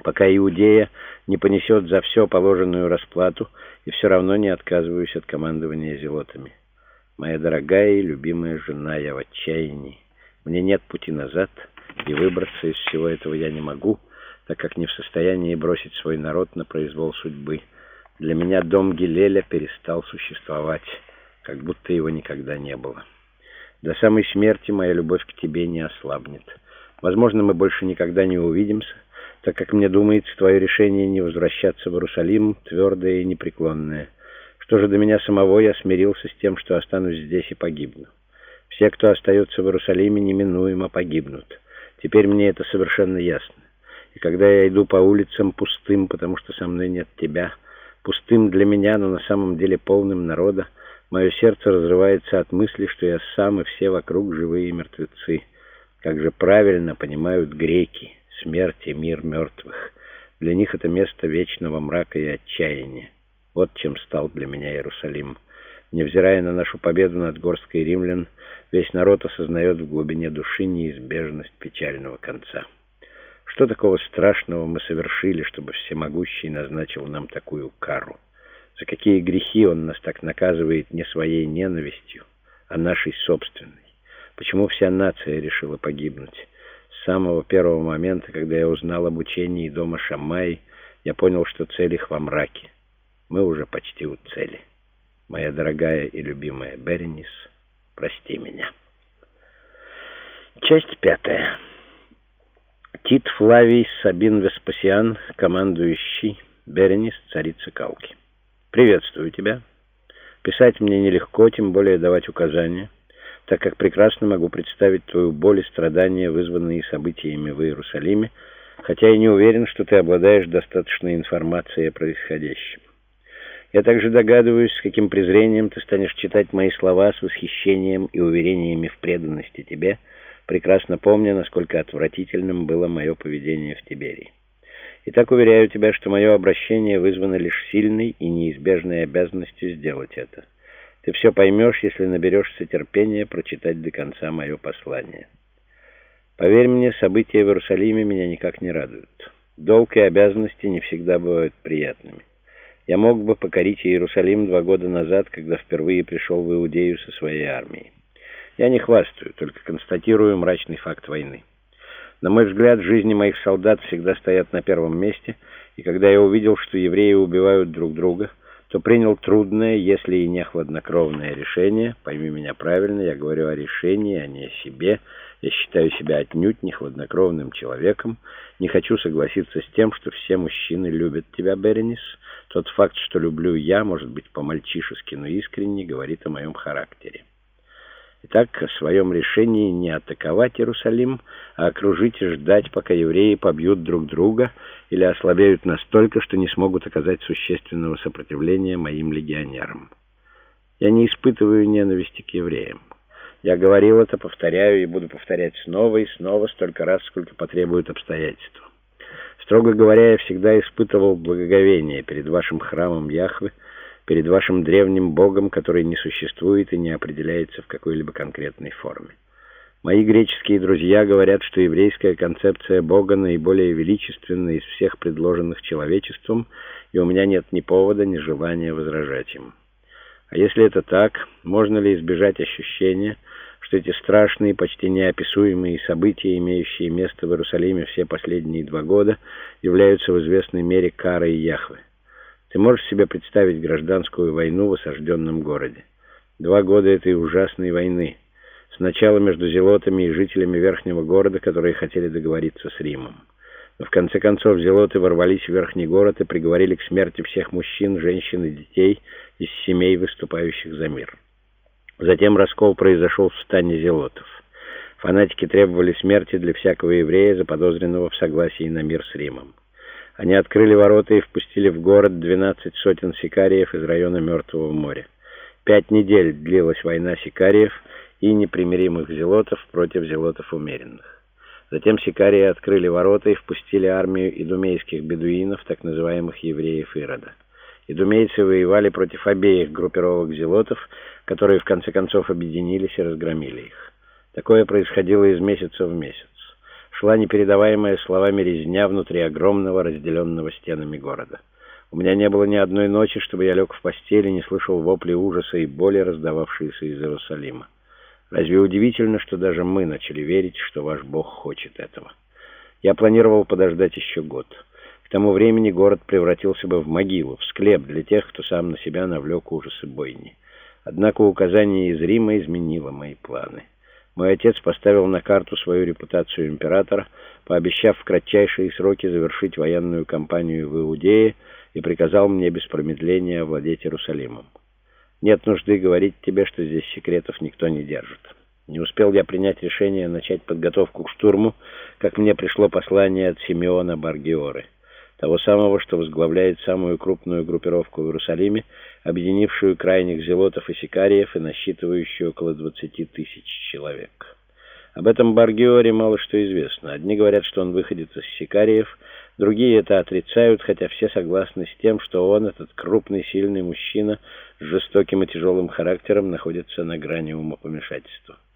пока Иудея не понесет за все положенную расплату, и все равно не отказываюсь от командования зелотами. Моя дорогая и любимая жена, я в отчаянии. Мне нет пути назад, и выбраться из всего этого я не могу, так как не в состоянии бросить свой народ на произвол судьбы. Для меня дом Гилеля перестал существовать, как будто его никогда не было. До самой смерти моя любовь к тебе не ослабнет. Возможно, мы больше никогда не увидимся, так как, мне думается, твое решение не возвращаться в Иерусалим твердое и непреклонное. Что же до меня самого, я смирился с тем, что останусь здесь и погибну. Все, кто остается в Иерусалиме, неминуемо погибнут. Теперь мне это совершенно ясно. И когда я иду по улицам пустым, потому что со мной нет тебя, пустым для меня, но на самом деле полным народа, мое сердце разрывается от мысли, что я сам и все вокруг живые мертвецы. Как же правильно понимают греки смерть и мир мертвых. Для них это место вечного мрака и отчаяния. Вот чем стал для меня Иерусалим. Невзирая на нашу победу над горсткой римлян, весь народ осознает в глубине души неизбежность печального конца. Что такого страшного мы совершили, чтобы Всемогущий назначил нам такую кару? За какие грехи он нас так наказывает не своей ненавистью, а нашей собственной? Почему вся нация решила погибнуть? С самого первого момента, когда я узнал об учении дома Шаммаи, я понял, что цель их во мраке. Мы уже почти у цели. Моя дорогая и любимая Беренис, прости меня. Часть 5. Тит Флавий Сабин Веспасиан, командующий Беренис, царица Калки. Приветствую тебя. Писать мне нелегко, тем более давать указания, так как прекрасно могу представить твою боль и страдания, вызванные событиями в Иерусалиме, хотя и не уверен, что ты обладаешь достаточной информацией о происходящем. Я также догадываюсь, с каким презрением ты станешь читать мои слова с восхищением и уверениями в преданности тебе, прекрасно помня, насколько отвратительным было мое поведение в Тиберии. Итак, уверяю тебя, что мое обращение вызвано лишь сильной и неизбежной обязанностью сделать это. Ты все поймешь, если наберешься терпения прочитать до конца мое послание. Поверь мне, события в Иерусалиме меня никак не радуют. Долг и обязанности не всегда бывают приятными. Я мог бы покорить Иерусалим 2 года назад, когда впервые пришел в Иудею со своей армией. Я не хвастаю, только констатирую мрачный факт войны. На мой взгляд, жизни моих солдат всегда стоят на первом месте, и когда я увидел, что евреи убивают друг друга, то принял трудное, если и не хладнокровное решение. Пойми меня правильно, я говорю о решении, а не о себе. Я считаю себя отнюдь не хладнокровным человеком. Не хочу согласиться с тем, что все мужчины любят тебя, Беренис. Тот факт, что люблю я, может быть по-мальчишески, но искренне, говорит о моем характере. Итак, о своем решении не атаковать Иерусалим, а окружить и ждать, пока евреи побьют друг друга или ослабеют настолько, что не смогут оказать существенного сопротивления моим легионерам. Я не испытываю ненависти к евреям. Я говорил это, повторяю и буду повторять снова и снова, столько раз, сколько потребуют обстоятельства. Строго говоря, я всегда испытывал благоговение перед вашим храмом Яхве, перед вашим древним Богом, который не существует и не определяется в какой-либо конкретной форме. Мои греческие друзья говорят, что еврейская концепция Бога наиболее величественна из всех предложенных человечеством, и у меня нет ни повода, ни желания возражать им. А если это так, можно ли избежать ощущения, что эти страшные, почти неописуемые события, имеющие место в Иерусалиме все последние 2 года, являются в известной мере карой Яхве? Ты можешь себе представить гражданскую войну в осажденном городе? 2 года этой ужасной войны. Сначала между зелотами и жителями верхнего города, которые хотели договориться с Римом. Но в конце концов зелоты ворвались в верхний город и приговорили к смерти всех мужчин, женщин и детей из семей, выступающих за мир. Затем раскол произошел в стане зелотов. Фанатики требовали смерти для всякого еврея, заподозренного в согласии на мир с Римом. Они открыли ворота и впустили в город 12 сотен сикариев из района Мертвого моря. 5 недель длилась война сикариев и непримиримых зелотов против зелотов умеренных. Затем сикарии открыли ворота и впустили армию идумейских бедуинов, так называемых евреев Ирода. Идумейцы воевали против обеих группировок зелотов, которые в конце концов объединились и разгромили их. Такое происходило из месяца в месяц. шла непередаваемая словами резня внутри огромного, разделенного стенами города. У меня не было ни одной ночи, чтобы я лег в постели и не слышал вопли ужаса и боли, раздававшиеся из Иерусалима. Разве удивительно, что даже мы начали верить, что ваш Бог хочет этого? Я планировал подождать еще год. К тому времени город превратился бы в могилу, в склеп для тех, кто сам на себя навлек ужасы бойни. Однако указание из Рима изменило мои планы. Мой отец поставил на карту свою репутацию императора, пообещав в кратчайшие сроки завершить военную кампанию в Иудее, и приказал мне без промедления овладеть Иерусалимом. Нет нужды говорить тебе, что здесь секретов никто не держит. Не успел я принять решение начать подготовку к штурму, как мне пришло послание от Симеона Бар-Гиоры, того самого, что возглавляет самую крупную группировку в Иерусалиме, объединившую крайних зелотов и сикариев и насчитывающую около 20 тысяч человек. Об этом Бар-Гиоре мало что известно. Одни говорят, что он выходит из сикариев, другие это отрицают, хотя все согласны с тем, что он, этот крупный, сильный мужчина с жестоким и тяжелым характером, находится на грани умопомешательства.